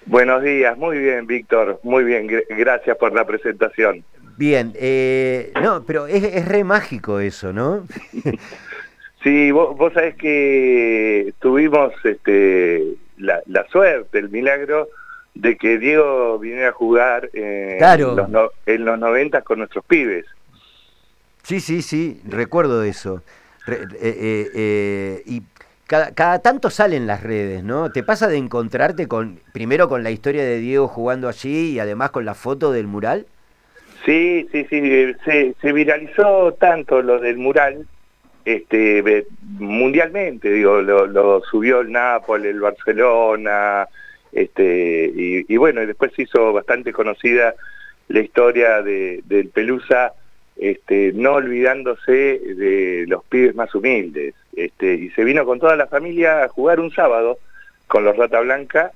Buenos días, muy bien, Víctor, muy bien, gracias por la presentación. Bien, no, pero es re mágico eso, ¿no? Sí, vos sabés que tuvimos la suerte, el milagro de que Diego viniera a jugar Claro, en los 90 con nuestros pibes. sí, sí, sí, recuerdo eso. Y cada tanto salen las redes, ¿no? ¿Te pasa de encontrarte primero con la historia de Diego jugando allí y además con la foto del mural? Sí, sí, sí, se viralizó tanto lo del mural, mundialmente, digo, lo subió el Nápoles, el Barcelona, y bueno, y después se hizo bastante conocida la historia del Pelusa, no olvidándose de los pibes más humildes, y se vino con toda la familia a jugar un sábado con los Rata Blanca.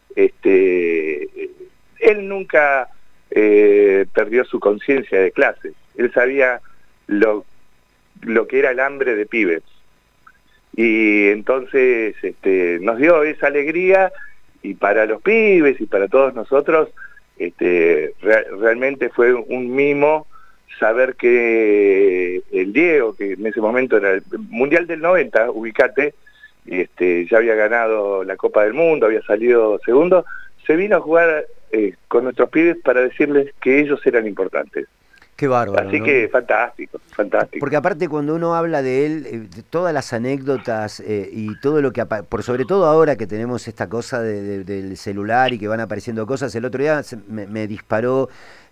Él nunca perdió su conciencia de clase, él sabía lo, lo que era el hambre de pibes. Y entonces nos dio esa alegría, y para los pibes y para todos nosotros realmente fue un mimo saber que el Diego, que en ese momento era el Mundial del 90, ubicate, ya había ganado la Copa del Mundo, había salido segundo, se vino a jugar con nuestros pibes para decirles que ellos eran importantes. Qué bárbaro, Así ¿no? que fantástico, fantástico. Porque aparte cuando uno habla de él, de todas las anécdotas y todo lo que, por sobre todo ahora que tenemos esta cosa del celular y que van apareciendo cosas, el otro día me disparó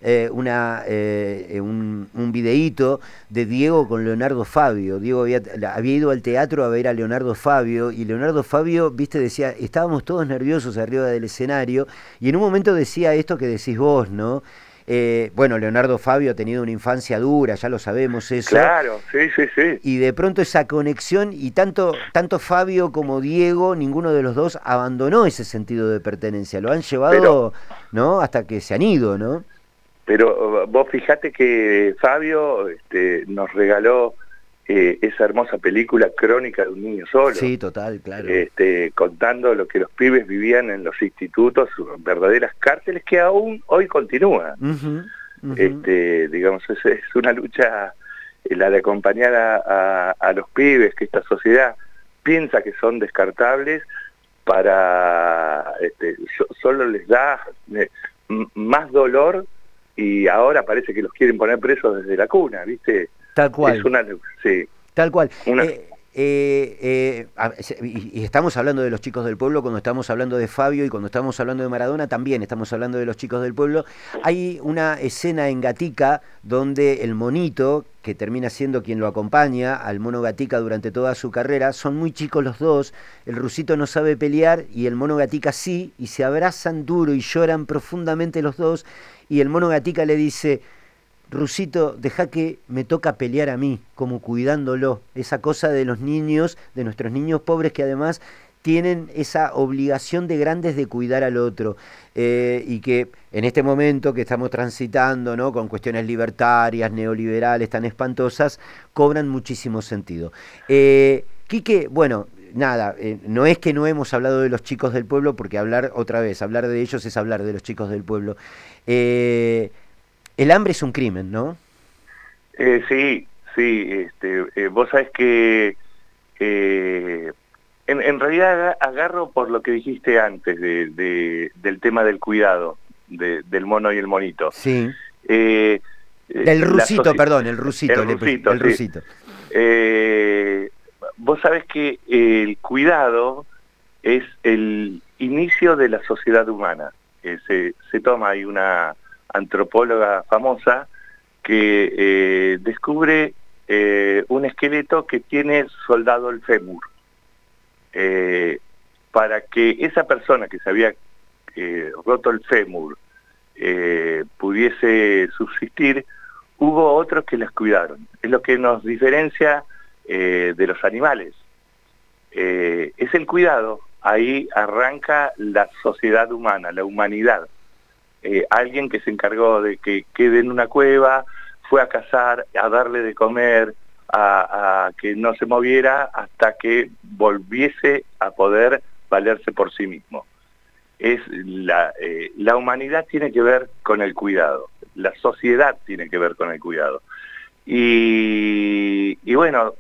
un videíto de Diego con Leonardo Fabio. Diego había ido al teatro a ver a Leonardo Fabio y Leonardo Fabio, viste, decía, estábamos todos nerviosos arriba del escenario y en un momento decía esto que decís vos, ¿no? Bueno, Leonardo Fabio ha tenido una infancia dura, ya lo sabemos eso, Claro, sí, sí, sí. y de pronto esa conexión, y tanto Fabio como Diego, ninguno de los dos abandonó ese sentido de pertenencia, lo han Pero, llevado, ¿no? Hasta que se han ido, ¿no? pero vos fijate que Fabio nos regaló esa hermosa película Crónica de un niño solo, Sí, total, claro. contando lo que los pibes vivían en los institutos, verdaderas cárceles que aún hoy continúan. Ujú, ujú. Digamos, es una lucha, la de acompañar a los pibes, que esta sociedad piensa que son descartables, para solo les da más dolor, y ahora parece que los quieren poner presos desde la cuna, ¿viste? Tal Es cual. una, sí, Tal cual. una, Y estamos hablando de los chicos del pueblo cuando estamos hablando de Fabio y cuando estamos hablando de Maradona también estamos hablando de los chicos del pueblo. Hay una escena en Gatica donde el monito, que termina siendo quien lo acompaña al mono Gatica durante toda su carrera, son muy chicos los dos, el rusito no sabe pelear y el mono Gatica sí, y se abrazan duro y lloran profundamente los dos, y el mono Gatica le dice: Rusito, deja que me toca pelear a mí, como cuidándolo. Esa cosa de los niños, de nuestros niños pobres que además tienen esa obligación de grandes de cuidar al otro. Y que en este momento que estamos transitando, ¿no? Con cuestiones libertarias, neoliberales tan espantosas, cobran muchísimo sentido. Quique, bueno, nada, no es que no hemos hablado de los chicos del pueblo, porque hablar otra vez, hablar de ellos es hablar de los chicos del pueblo. Eh, el hambre es un crimen, ¿no? sí, sí, vos sabés que eh, en realidad agarro por lo que dijiste antes del tema del cuidado, del mono y el monito. Sí. Eh, Del la rusito, soci- perdón, el rusito, el sí. rusito. Eh, vos sabés que el cuidado es el inicio de la sociedad humana. Se toma, hay una antropóloga famosa que descubre un esqueleto que tiene soldado el fémur. Eh, para que esa persona que se había roto el fémur pudiese subsistir, hubo otros que las cuidaron. Es lo que nos diferencia de los animales. Es el cuidado, ahí arranca la sociedad humana, la humanidad. Alguien que se encargó de que quede en una cueva, fue a cazar, a darle de comer, a que no se moviera hasta que volviese a poder valerse por sí mismo. es la humanidad tiene que ver con el cuidado, la sociedad tiene que ver con el cuidado. Y bueno,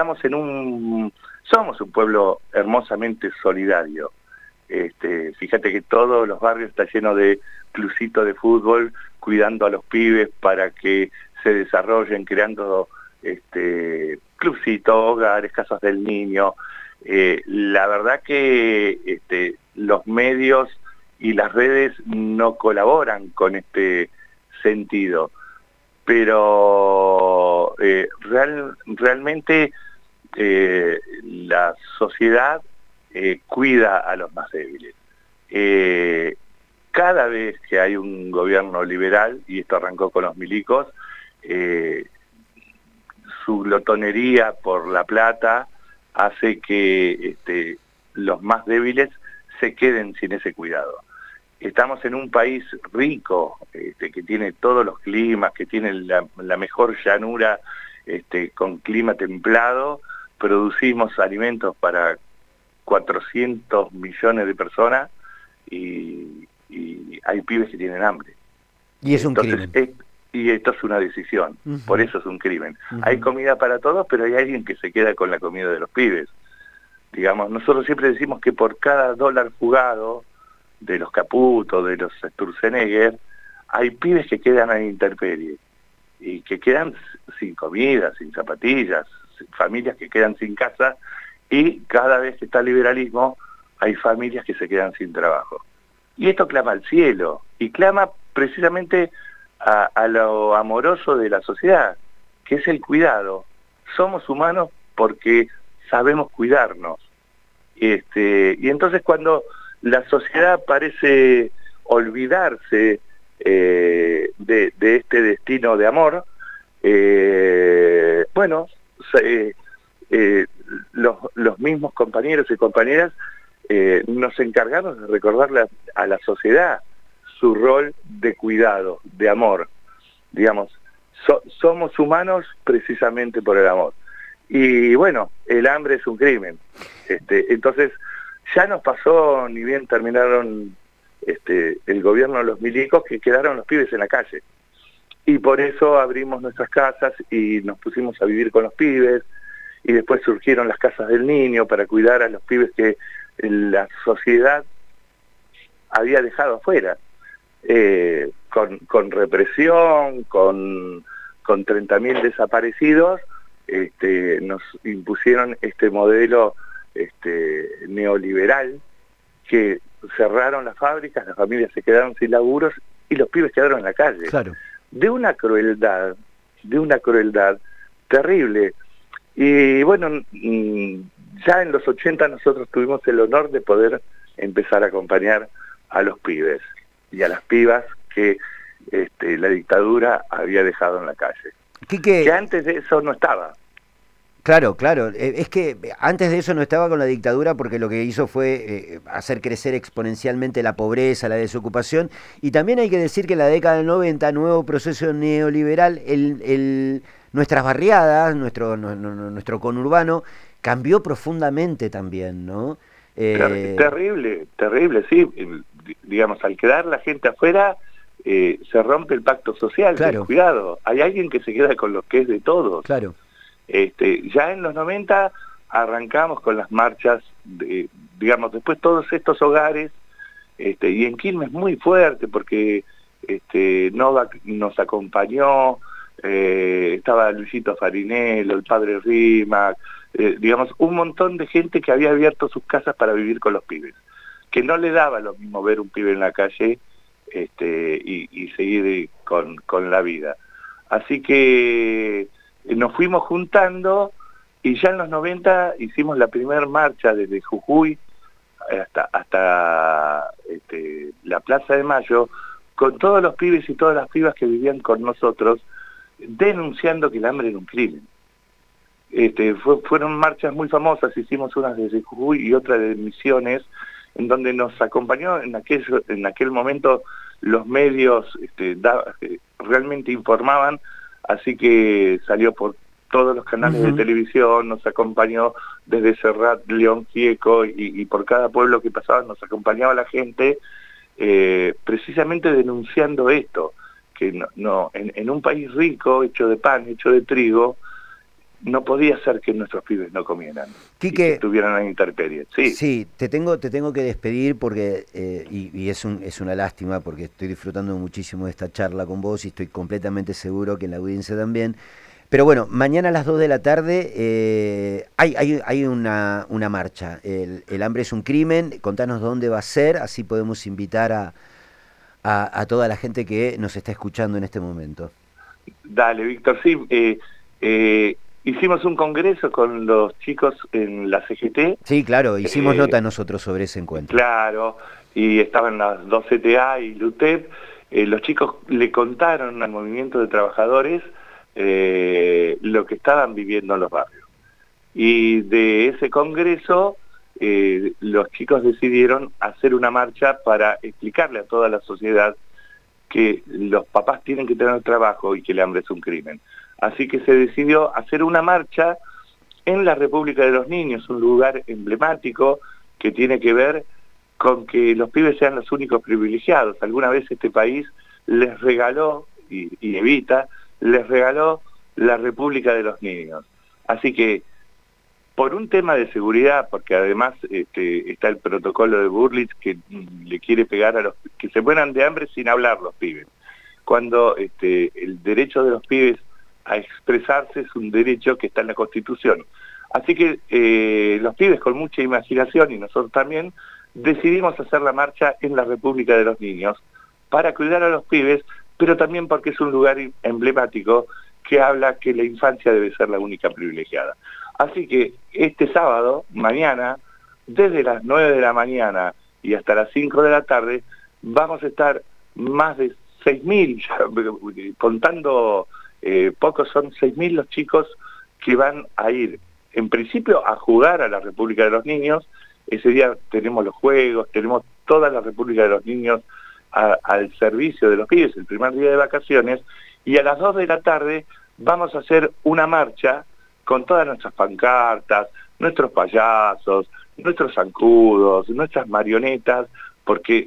somos un pueblo hermosamente solidario. Fíjate que todos los barrios están llenos de clubcitos de fútbol, cuidando a los pibes para que se desarrollen, creando clubcitos, hogares, casas del niño. La verdad que los medios y las redes no colaboran con este sentido, pero realmente la sociedad cuida a los más débiles. Cada vez que hay un gobierno liberal, y esto arrancó con los milicos, su glotonería por la plata hace que los más débiles se queden sin ese cuidado. Estamos en un país rico, que tiene todos los climas, que tiene la mejor llanura, con clima templado, producimos alimentos para 400 millones de personas y hay pibes que tienen hambre. Y es un crimen. Y esto es una decisión, por eso es un crimen. Hay comida para todos, pero hay alguien que se queda con la comida de los pibes. Digamos, nosotros siempre decimos que por cada dólar jugado de los Caputo, de los Sturzenegger, hay pibes que quedan a la intemperie y que quedan sin comida, sin zapatillas, familias que quedan sin casa, y cada vez que está el liberalismo hay familias que se quedan sin trabajo. Y esto clama al cielo, y clama precisamente a lo amoroso de la sociedad, que es el cuidado. Somos humanos porque sabemos cuidarnos. Y entonces cuando la sociedad parece olvidarse de este destino de amor, bueno, los mismos compañeros y compañeras nos encargamos de recordarle a la sociedad su rol de cuidado, de amor. Digamos, somos humanos precisamente por el amor. Y bueno, el hambre es un crimen. Entonces, ya nos pasó, ni bien terminaron el gobierno de los milicos, que quedaron los pibes en la calle. Y por eso abrimos nuestras casas y nos pusimos a vivir con los pibes, y después surgieron las casas del niño para cuidar a los pibes que la sociedad había dejado afuera, con represión, con 30.000 desaparecidos. Nos impusieron este modelo neoliberal, que cerraron las fábricas, las familias se quedaron sin laburos y los pibes quedaron en la calle. Claro. De una crueldad terrible. Y bueno, ya en los 80 nosotros tuvimos el honor de poder empezar a acompañar a los pibes y a las pibas que la dictadura había dejado en la calle. Que antes de eso no estaba. Claro, claro. Es que antes de eso no estaba con la dictadura, porque lo que hizo fue hacer crecer exponencialmente la pobreza, la desocupación, y también hay que decir que en la década del 90, nuevo proceso neoliberal, nuestras barriadas, nuestro conurbano, cambió profundamente también, ¿no? Terrible, sí. Digamos, al quedar la gente afuera, se rompe el pacto social, claro. Cuidado. Hay alguien que se queda con lo que es de todos. Claro. Ya en los 90 arrancamos con las marchas, digamos, después todos estos hogares, y en Quilmes muy fuerte, porque Novak nos acompañó, estaba Luisito Farinello, el padre Rimac, digamos, un montón de gente que había abierto sus casas para vivir con los pibes, que no le daba lo mismo ver un pibe en la calle y seguir con la vida. Así que nos fuimos juntando, y ya en los 90 hicimos la primera marcha desde Jujuy hasta la Plaza de Mayo, con todos los pibes y todas las pibas que vivían con nosotros, denunciando que el hambre era un crimen. Fueron marchas muy famosas, hicimos unas desde Jujuy y otra de Misiones, en donde nos acompañó en aquel momento los medios, realmente informaban, así que salió por todos los canales de televisión, nos acompañó desde Serrat, León Gieco, y por cada pueblo que pasaba nos acompañaba la gente, precisamente denunciando esto, que en un país rico, hecho de pan, hecho de trigo, no podía ser que nuestros pibes no comieran, Quique, y que estuvieran en intemperie. Sí, sí, te tengo que despedir porque y es una lástima porque estoy disfrutando muchísimo de esta charla con vos y estoy completamente seguro que en la audiencia también. Pero bueno, mañana a las 2 de la tarde hay una marcha. El hambre es un crimen. Contanos dónde va a ser, así podemos invitar a toda la gente que nos está escuchando en este momento. dale, Víctor, sí. Hicimos un congreso con los chicos en la CGT. Sí, claro, hicimos nota nosotros sobre ese encuentro. Claro, y estaban las dos CTA y LUTEP. Los chicos le contaron al movimiento de trabajadores lo que estaban viviendo en los barrios. Y de ese congreso, los chicos decidieron hacer una marcha para explicarle a toda la sociedad que los papás tienen que tener trabajo y que el hambre es un crimen. Así que se decidió hacer una marcha en la República de los Niños, un lugar emblemático que tiene que ver con que los pibes sean los únicos privilegiados. Alguna vez este país les regaló, y Evita, les regaló la República de los Niños. Así que, por un tema de seguridad, porque además está el protocolo de Burlitz que le quiere pegar a los que se mueran de hambre sin hablar los pibes. Cuando el derecho de los pibes a expresarse es un derecho que está en la Constitución. Así que los pibes con mucha imaginación, y nosotros también, decidimos hacer la marcha en la República de los Niños para cuidar a los pibes, pero también porque es un lugar emblemático que habla que la infancia debe ser la única privilegiada. Así que este sábado, mañana, desde las 9 de la mañana y hasta las 5 de la tarde, vamos a estar más de 6.000, contando pocos, son 6.000 los chicos que van a ir, en principio, a jugar a la República de los Niños. Ese día tenemos los juegos, tenemos toda la República de los Niños al servicio de los pibes, el primer día de vacaciones, y a las 2 de la tarde vamos a hacer una marcha con todas nuestras pancartas, nuestros payasos, nuestros zancudos, nuestras marionetas, porque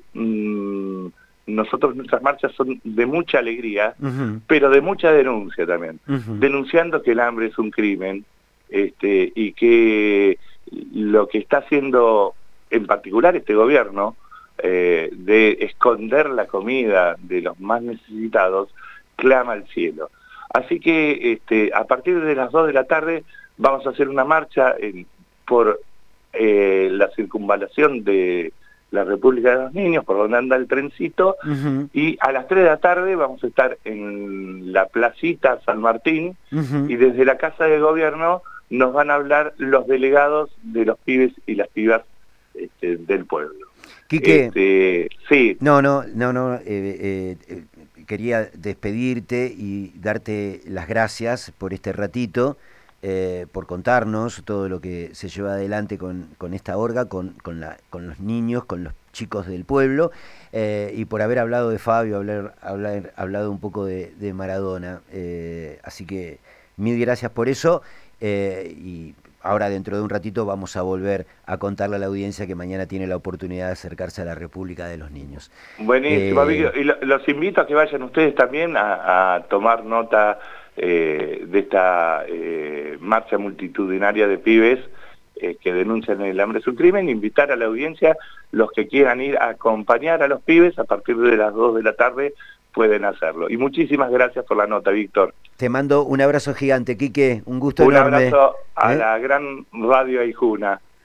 nuestras marchas son de mucha alegría, pero de mucha denuncia también, denunciando que el hambre es un crimen, y que lo que está haciendo en particular este gobierno, de esconder la comida de los más necesitados, clama al cielo. Así que a partir de las 2 de la tarde vamos a hacer una marcha por la circunvalación de la República de los Niños, por donde anda el trencito, y a las 3 de la tarde vamos a estar en la placita San Martín, y desde la Casa de Gobierno nos van a hablar los delegados de los pibes y las pibas del pueblo. Quique, sí. Quería despedirte y darte las gracias por este ratito, por contarnos todo lo que se lleva adelante con esta orga, con los niños, con los chicos del pueblo, y por haber hablado de Fabio, haber hablado un poco de Maradona. Así que mil gracias por eso, y ahora dentro de un ratito vamos a volver a contarle a la audiencia que mañana tiene la oportunidad de acercarse a la República de los Niños. Buenísimo, y los invito a que vayan ustedes también a tomar nota de esta marcha multitudinaria de pibes que denuncian el hambre es un crimen, invitar a la audiencia, los que quieran ir a acompañar a los pibes a partir de las 2 de la tarde pueden hacerlo. Y muchísimas gracias por la nota, Víctor. Te mando un abrazo gigante, Quique, un gusto enorme. Un abrazo a la gran Radio Aijuna.